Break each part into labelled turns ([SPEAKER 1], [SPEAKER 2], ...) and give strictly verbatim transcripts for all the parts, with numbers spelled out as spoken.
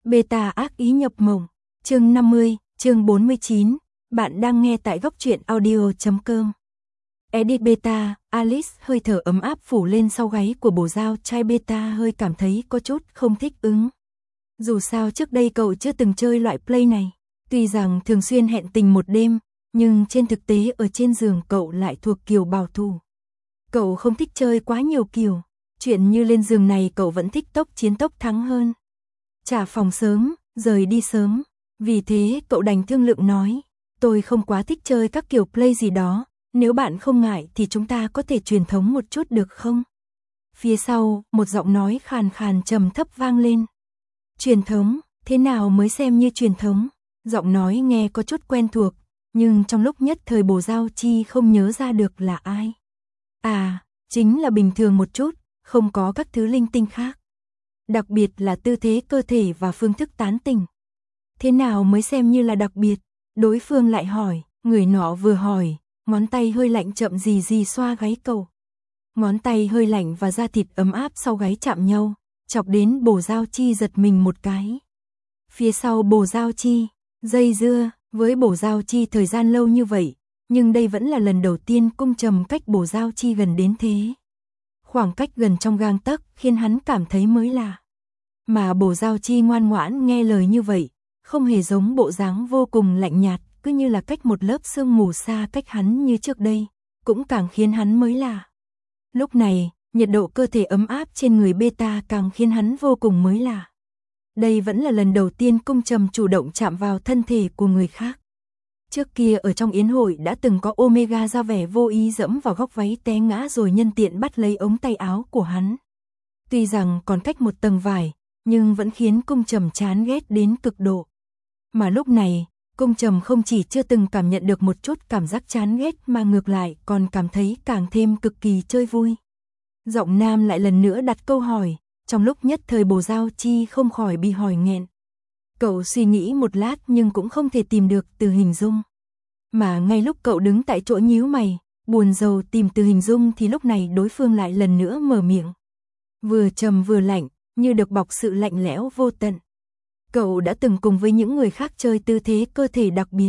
[SPEAKER 1] Beta ác ý nhập mộng, chương năm mươi, chương bốn mươi chín, bạn đang nghe tại góc truyện audio chấm com. Edit Beta, Alice hơi thở ấm áp phủ lên sau gáy của bồ dao trai. Beta hơi cảm thấy có chút không thích ứng. Dù sao trước đây cậu chưa từng chơi loại play này, tuy rằng thường xuyên hẹn tình một đêm, nhưng trên thực tế ở trên giường cậu lại thuộc kiểu bảo thủ. Cậu không thích chơi quá nhiều kiểu, chuyện như lên giường này cậu vẫn thích tốc chiến tốc thắng hơn. Trả phòng sớm, rời đi sớm, vì thế cậu đành thương lượng nói, tôi không quá thích chơi các kiểu play gì đó, nếu bạn không ngại thì chúng ta có thể truyền thống một chút được không? Phía sau, một giọng nói khàn khàn trầm thấp vang lên. Truyền thống, thế nào mới xem như truyền thống? Giọng nói nghe có chút quen thuộc, nhưng trong lúc nhất thời bồ dao chi không nhớ ra được là ai. À, chính là bình thường một chút, không có các thứ linh tinh khác. Đặc biệt là tư thế cơ thể và phương thức tán tỉnh. Thế nào mới xem như là đặc biệt? Đối phương lại hỏi, người nọ vừa hỏi, ngón tay hơi lạnh chậm gì gì xoa gáy cậu. Ngón tay hơi lạnh và da thịt ấm áp sau gáy chạm nhau, chọc đến bồ dao chi giật mình một cái. Phía sau bồ dao chi, dây dưa, với bồ dao chi thời gian lâu như vậy, nhưng đây vẫn là lần đầu tiên cung trầm cách bồ dao chi gần đến thế. Khoảng cách gần trong gang tấc khiến hắn cảm thấy mới lạ. Mà bồ dao chi ngoan ngoãn nghe lời như vậy, không hề giống bộ dáng vô cùng lạnh nhạt, cứ như là cách một lớp sương mù xa cách hắn như trước đây, cũng càng khiến hắn mới lạ. Lúc này, nhiệt độ cơ thể ấm áp trên người Beta càng khiến hắn vô cùng mới lạ. Đây vẫn là lần đầu tiên cung trầm chủ động chạm vào thân thể của người khác. Trước kia ở trong yến hội đã từng có Omega ra vẻ vô ý dẫm vào góc váy té ngã rồi nhân tiện bắt lấy ống tay áo của hắn. Tuy rằng còn cách một tầng vải, nhưng vẫn khiến cung trầm chán ghét đến cực độ. Mà lúc này, cung trầm không chỉ chưa từng cảm nhận được một chút cảm giác chán ghét mà ngược lại còn cảm thấy càng thêm cực kỳ chơi vui. Giọng nam lại lần nữa đặt câu hỏi, trong lúc nhất thời bồ dao chi không khỏi bị hỏi nghẹn. Cậu suy nghĩ một lát nhưng cũng không thể tìm được từ hình dung. Mà ngay lúc cậu đứng tại chỗ nhíu mày, buồn rầu tìm từ hình dung thì lúc này đối phương lại lần nữa mở miệng. Vừa trầm vừa lạnh, như được bọc sự lạnh lẽo vô tận. Cậu đã từng cùng với những người khác chơi tư thế cơ thể đặc biệt.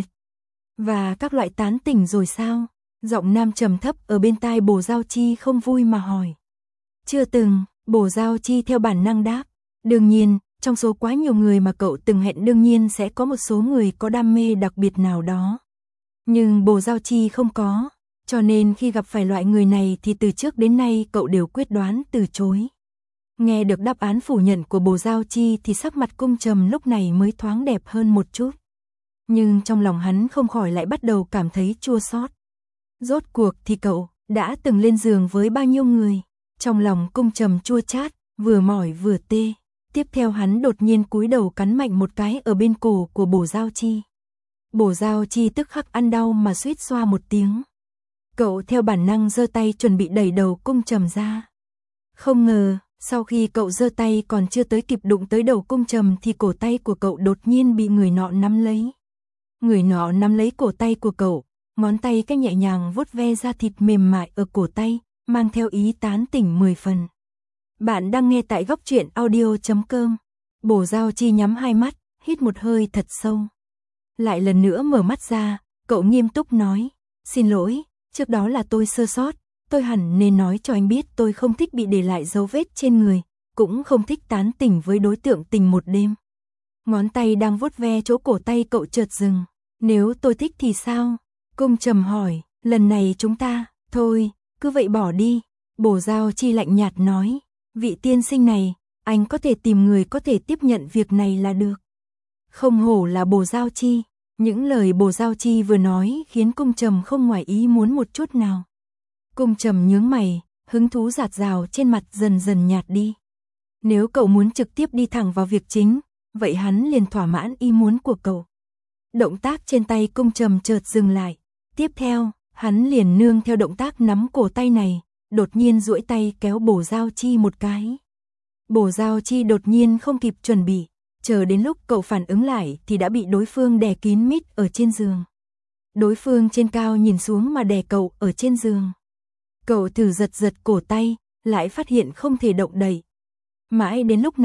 [SPEAKER 1] Và các loại tán tỉnh rồi sao? Giọng nam trầm thấp ở bên tai bồ dao chi không vui mà hỏi. Chưa từng, bồ dao chi theo bản năng đáp. Đương nhiên, trong số quá nhiều người mà cậu từng hẹn đương nhiên sẽ có một số người có đam mê đặc biệt nào đó. Nhưng bồ dao chi không có, cho nên khi gặp phải loại người này thì từ trước đến nay cậu đều quyết đoán từ chối. Nghe được đáp án phủ nhận của bồ dao chi thì sắc mặt cung trầm lúc này mới thoáng đẹp hơn một chút. Nhưng trong lòng hắn không khỏi lại bắt đầu cảm thấy chua xót. Rốt cuộc thì cậu đã từng lên giường với bao nhiêu người? Trong lòng cung trầm chua chát, vừa mỏi vừa tê. Tiếp theo hắn đột nhiên cúi đầu cắn mạnh một cái ở bên cổ của bồ dao chi. Bồ dao chi tức khắc ăn đau mà suýt xoa một tiếng. Cậu theo bản năng giơ tay chuẩn bị đẩy đầu cung trầm ra. Không ngờ, sau khi cậu giơ tay còn chưa tới kịp đụng tới đầu cung trầm thì cổ tay của cậu đột nhiên bị người nọ nắm lấy. Người nọ nắm lấy cổ tay của cậu, ngón tay cách nhẹ nhàng vuốt ve da thịt mềm mại ở cổ tay, mang theo ý tán tỉnh mười phần. Bạn đang nghe tại góc truyện audio chấm com. Bồ dao chi nhắm hai mắt, hít một hơi thật sâu. Lại lần nữa mở mắt ra, cậu nghiêm túc nói, xin lỗi, trước đó là tôi sơ sót, tôi hẳn nên nói cho anh biết tôi không thích bị để lại dấu vết trên người, cũng không thích tán tỉnh với đối tượng tình một đêm. Ngón tay đang vuốt ve chỗ cổ tay cậu chợt dừng, nếu tôi thích thì sao? Cung trầm hỏi, lần này chúng ta, thôi, cứ vậy bỏ đi. Bồ dao chi lạnh nhạt nói, vị tiên sinh này, anh có thể tìm người có thể tiếp nhận việc này là được. Không hổ là bồ dao chi, những lời bồ dao chi vừa nói khiến cung trầm không ngoài ý muốn một chút nào. Cung trầm nhướng mày, hứng thú rạt rào trên mặt dần dần nhạt đi. Nếu cậu muốn trực tiếp đi thẳng vào việc chính, vậy hắn liền thỏa mãn ý muốn của cậu. Động tác trên tay cung trầm chợt dừng lại. Tiếp theo, hắn liền nương theo động tác nắm cổ tay này, đột nhiên duỗi tay kéo bồ dao chi một cái. Bồ dao chi đột nhiên không kịp chuẩn bị, chờ đến lúc cậu phản ứng lại thì đã bị đối phương đè kín mít ở trên giường. Đối phương trên cao nhìn xuống mà đè cậu ở trên giường. Cậu thử giật giật cổ tay, lại phát hiện không thể động đậy. Mãi đến lúc này,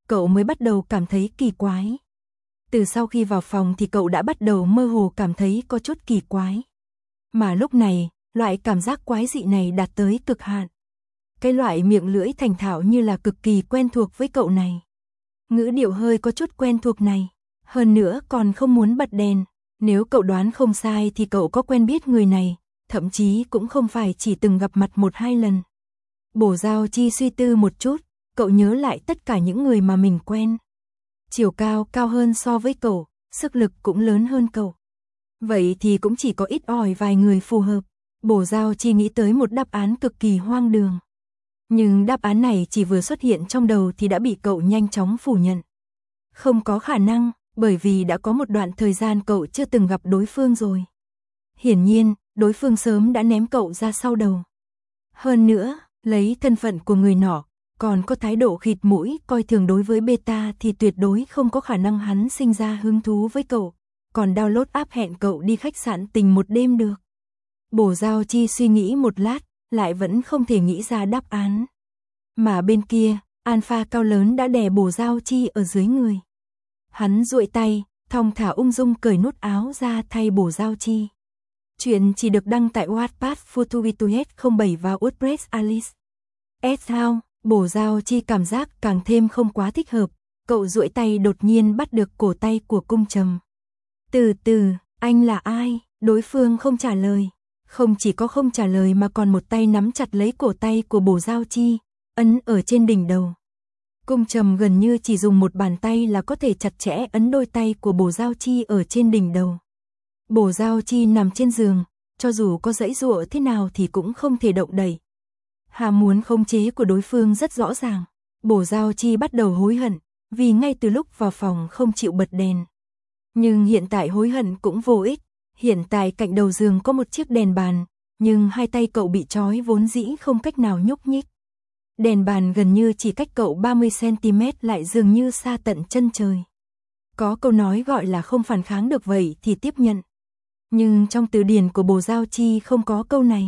[SPEAKER 1] cậu mới bắt đầu cảm thấy kỳ quái. Từ sau khi vào phòng thì cậu đã bắt đầu mơ hồ cảm thấy có chút kỳ quái. Mà lúc này, loại cảm giác quái dị này đạt tới cực hạn. Cái loại miệng lưỡi thành thạo như là cực kỳ quen thuộc với cậu này. Ngữ điệu hơi có chút quen thuộc này. Hơn nữa còn không muốn bật đèn. Nếu cậu đoán không sai thì cậu có quen biết người này. Thậm chí cũng không phải chỉ từng gặp mặt một hai lần. Bổ Giao Chi suy tư một chút. Cậu nhớ lại tất cả những người mà mình quen. Chiều cao cao hơn so với cậu. Sức lực cũng lớn hơn cậu. Vậy thì cũng chỉ có ít ỏi vài người phù hợp. Bổ Giao Chi nghĩ tới một đáp án cực kỳ hoang đường. Nhưng đáp án này chỉ vừa xuất hiện trong đầu thì đã bị cậu nhanh chóng phủ nhận. Không có khả năng, bởi vì đã có một đoạn thời gian cậu chưa từng gặp đối phương rồi. Hiển nhiên, đối phương sớm đã ném cậu ra sau đầu. Hơn nữa, lấy thân phận của người nọ, còn có thái độ khịt mũi coi thường đối với beta thì tuyệt đối không có khả năng hắn sinh ra hứng thú với cậu, còn download app hẹn cậu đi khách sạn tình một đêm được. Bổ Giao Chi suy nghĩ một lát, lại vẫn không thể nghĩ ra đáp án. Mà bên kia, Alpha cao lớn đã đè Bổ Giao Chi ở dưới người. Hắn duỗi tay, thong thả ung dung cởi nút áo ra thay Bổ Giao Chi. Chuyện chỉ được đăng tại Wattpad Futuituet không bảy và WordPress Alice. S how, Bổ Giao Chi cảm giác càng thêm không quá thích hợp, cậu duỗi tay đột nhiên bắt được cổ tay của Cung Trầm. Từ từ, anh là ai? Đối phương không trả lời. Không chỉ có không trả lời mà còn một tay nắm chặt lấy cổ tay của Bổ Giao Chi, ấn ở trên đỉnh đầu. Cung Trầm gần như chỉ dùng một bàn tay là có thể chặt chẽ ấn đôi tay của Bổ Giao Chi ở trên đỉnh đầu. Bổ Giao Chi nằm trên giường, cho dù có giãy giụa thế nào thì cũng không thể động đậy. Ham muốn khống chế của đối phương rất rõ ràng. Bổ Giao Chi bắt đầu hối hận, vì ngay từ lúc vào phòng không chịu bật đèn. Nhưng hiện tại hối hận cũng vô ích. Hiện tại cạnh đầu giường có một chiếc đèn bàn, nhưng hai tay cậu bị trói vốn dĩ không cách nào nhúc nhích. Đèn bàn gần như chỉ cách cậu ba mươi xăng-ti-mét lại dường như xa tận chân trời. Có câu nói gọi là không phản kháng được vậy thì tiếp nhận. Nhưng trong từ điển của Bổ Giao Chi không có câu này.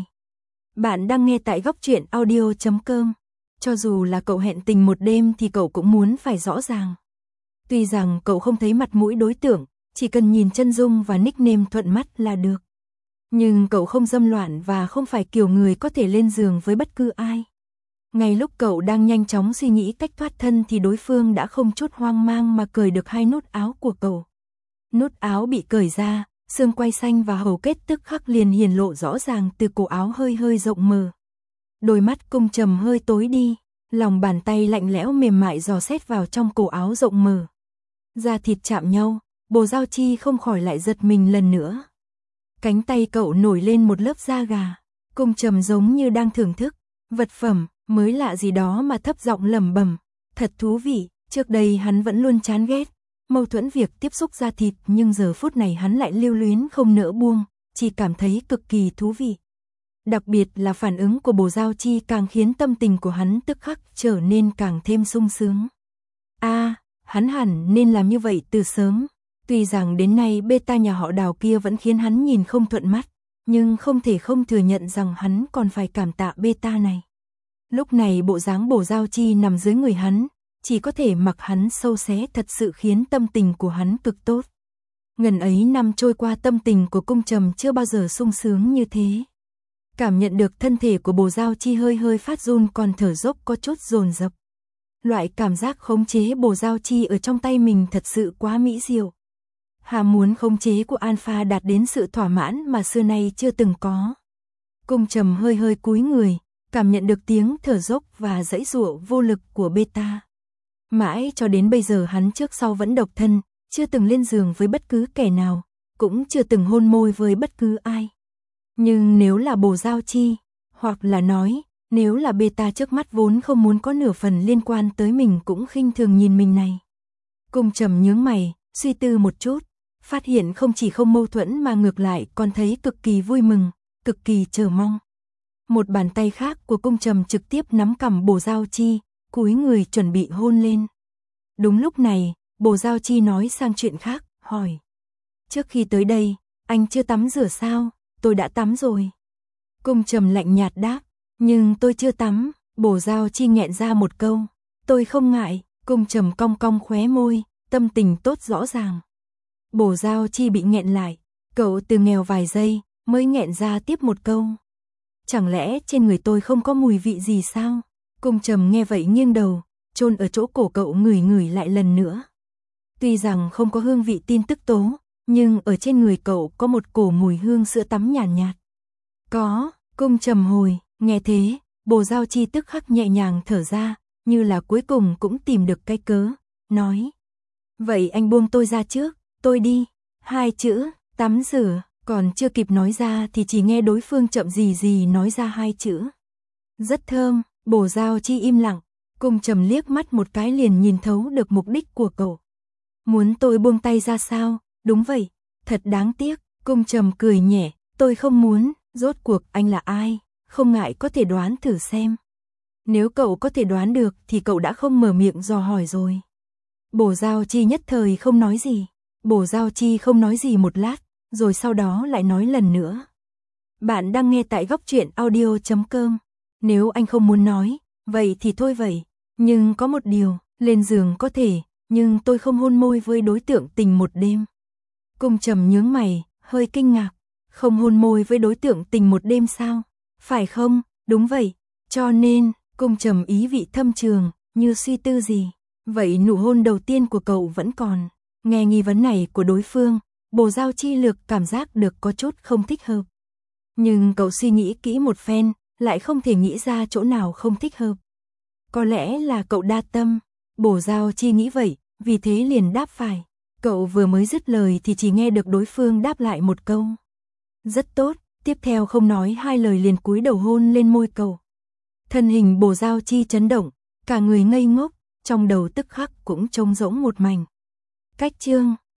[SPEAKER 1] Bạn đang nghe tại góc truyện audio chấm com. Cho dù là cậu hẹn tình một đêm thì cậu cũng muốn phải rõ ràng. Tuy rằng cậu không thấy mặt mũi đối tượng, chỉ cần nhìn chân dung và nickname thuận mắt là được. Nhưng cậu không dâm loạn và không phải kiểu người có thể lên giường với bất cứ ai. Ngay lúc cậu đang nhanh chóng suy nghĩ cách thoát thân thì đối phương đã không chút hoang mang mà cởi được hai nút áo của cậu. Nút áo bị cởi ra, xương quai xanh và hầu kết tức khắc liền hiển lộ rõ ràng từ cổ áo hơi hơi rộng mở. Đôi mắt Cung Trầm hơi tối đi, lòng bàn tay lạnh lẽo mềm mại dò xét vào trong cổ áo rộng mở. Da thịt chạm nhau, Bổ Giao Chi không khỏi lại giật mình lần nữa. Cánh tay cậu nổi lên một lớp da gà, Cung Trầm giống như đang thưởng thức vật phẩm mới lạ gì đó mà thấp giọng lẩm bẩm, thật thú vị, trước đây hắn vẫn luôn chán ghét mâu thuẫn việc tiếp xúc da thịt, nhưng giờ phút này hắn lại lưu luyến không nỡ buông, chỉ cảm thấy cực kỳ thú vị. Đặc biệt là phản ứng của Bổ Giao Chi càng khiến tâm tình của hắn tức khắc trở nên càng thêm sung sướng. A, à, hắn hẳn nên làm như vậy từ sớm. Tuy rằng đến nay beta nhà họ Đào kia vẫn khiến hắn nhìn không thuận mắt, nhưng không thể không thừa nhận rằng hắn còn phải cảm tạ beta này. Lúc này bộ dáng Bổ Giao Chi nằm dưới người hắn, chỉ có thể mặc hắn sâu xé thật sự khiến tâm tình của hắn cực tốt. Ngần ấy năm trôi qua tâm tình của Cung Trầm chưa bao giờ sung sướng như thế. Cảm nhận được thân thể của Bổ Giao Chi hơi hơi phát run còn thở dốc có chút dồn dập. Loại cảm giác khống chế Bổ Giao Chi ở trong tay mình thật sự quá mỹ diệu. Ham muốn khống chế của Alpha đạt đến sự thỏa mãn mà xưa nay chưa từng có. Cung Trầm hơi hơi cúi người, cảm nhận được tiếng thở dốc và giãy giụa vô lực của beta. Mãi cho đến bây giờ hắn trước sau vẫn độc thân, chưa từng lên giường với bất cứ kẻ nào, cũng chưa từng hôn môi với bất cứ ai. Nhưng nếu là Bổ Giao Chi, hoặc là nói, nếu là beta trước mắt vốn không muốn có nửa phần liên quan tới mình cũng khinh thường nhìn mình này. Cung Trầm nhướng mày, suy tư một chút, phát hiện không chỉ không mâu thuẫn mà ngược lại còn thấy cực kỳ vui mừng, cực kỳ chờ mong. Một bàn tay khác của Cung Trầm trực tiếp nắm cằm Bổ Giao Chi, cúi người chuẩn bị hôn lên. Đúng lúc này, Bổ Giao Chi nói sang chuyện khác, hỏi. Trước khi tới đây, anh chưa tắm rửa sao? Tôi đã tắm rồi. Cung Trầm lạnh nhạt đáp, nhưng tôi chưa tắm. Bổ Giao Chi nghẹn ra một câu, tôi không ngại. Cung Trầm cong cong khóe môi, tâm tình tốt rõ ràng. Bổ Giao Chi bị nghẹn lại, cậu từ nghèo vài giây, mới nghẹn ra tiếp một câu. Chẳng lẽ trên người tôi không có mùi vị gì sao? Cung Trầm nghe vậy nghiêng đầu, chôn ở chỗ cổ cậu ngửi ngửi lại lần nữa. Tuy rằng không có hương vị tin tức tố, nhưng ở trên người cậu có một cổ mùi hương sữa tắm nhàn nhạt, nhạt. Có, Cung Trầm hồi, nghe thế, Bồ Giao Chi tức khắc nhẹ nhàng thở ra, như là cuối cùng cũng tìm được cái cớ, nói. Vậy anh buông tôi ra trước, tôi đi. Hai chữ, tắm rửa, còn chưa kịp nói ra thì chỉ nghe đối phương chậm gì gì nói ra hai chữ. Rất thơm, Bồ Giao Chi im lặng, Cung Trầm liếc mắt một cái liền nhìn thấu được mục đích của cậu. Muốn tôi buông tay ra sao? Đúng vậy, thật đáng tiếc, Cung Trầm cười nhẹ, tôi không muốn, rốt cuộc anh là ai, không ngại có thể đoán thử xem. Nếu cậu có thể đoán được thì cậu đã không mở miệng dò hỏi rồi. Bồ Giao Chi nhất thời không nói gì, Bồ Giao Chi không nói gì một lát, rồi sau đó lại nói lần nữa. Bạn đang nghe tại góc truyện audio chấm com. Nếu anh không muốn nói, vậy thì thôi vậy, nhưng có một điều, lên giường có thể, nhưng tôi không hôn môi với đối tượng tình một đêm. Cung Trầm nhướng mày, hơi kinh ngạc, không hôn môi với đối tượng tình một đêm sao? Phải không? Đúng vậy, cho nên, Cung Trầm ý vị thâm trường, như suy tư gì. Vậy nụ hôn đầu tiên của cậu vẫn còn. Nghe nghi vấn này của đối phương, Bồ Giao Chi lược cảm giác được có chút không thích hợp. Nhưng cậu suy nghĩ kỹ một phen, lại không thể nghĩ ra chỗ nào không thích hợp. Có lẽ là cậu đa tâm, Bồ Giao Chi nghĩ vậy, vì thế liền đáp phải. Cậu vừa mới dứt lời thì chỉ nghe được đối phương đáp lại một câu. Rất tốt, tiếp theo không nói hai lời liền cúi đầu hôn lên môi cậu. Thân hình Bồ Giao Chi chấn động, cả người ngây ngốc, trong đầu tức khắc cũng trống rỗng một mảnh. Cách chương